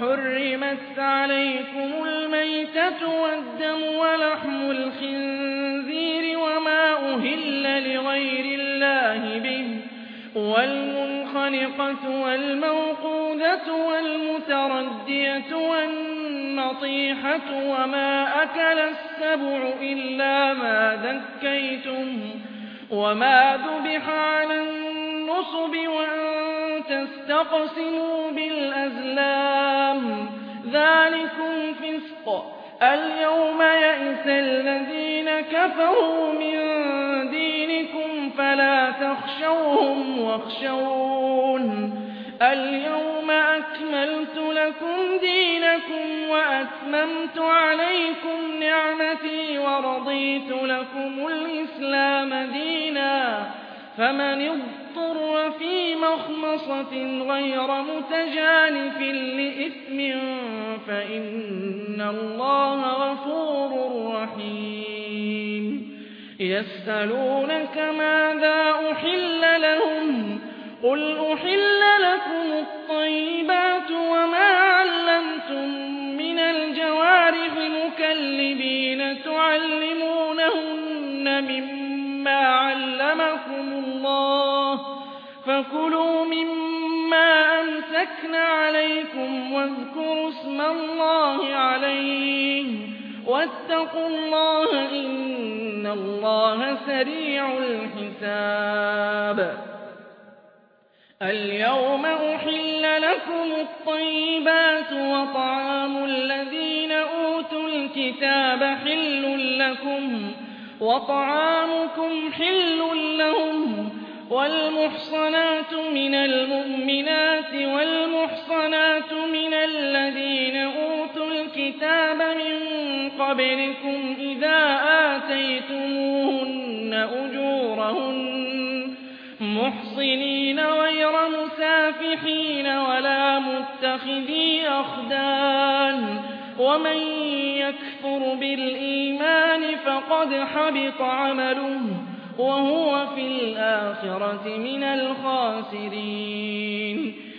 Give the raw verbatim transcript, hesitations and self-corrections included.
حرمت عليكم الميتة والدم ولحم الخنزير وما أهل لغير الله به والمنخنقة والموقوذة والمتردية والنطيحة وما أكل السبع إلا ما ذكيتم وما ذبح على النصب وأن تستقسموا بالأزلام ذلكم فسق. اليوم يئس الذين كفروا من دينكم فلا تخشوهم واخشون اليوم أكملت لكم دينكم وأتممت عليكم نعمتي ورضيت لكم الإسلام دينا فمن اضطر في مخمصة غير متجانف لإثم فإن الله غفور رحيم. يسألونك ماذا أحل لهم قل أحل لكم الطيبات وما علمتم من الجوارح مكلبين تعلمونهن مما علمكم الله فكلوا مما أمسكن عليكم واذكروا اسم الله عليه واتقوا الله إن الله سريع الحساب. اليوم أحل لكم الطيبات وطعام الذين أوتوا الكتاب حل لكم وطعامكم حل لهم والمحصنات من المؤمنات والمحصنات من الذين أوتوا الكتاب من قبلكم إذا آتيتموهن أجورهن محصنين غير مسافحين ولا متخذي أخدان ومن يكفر بالإيمان فقد حبط عمله وهو في الآخرة من الخاسرين.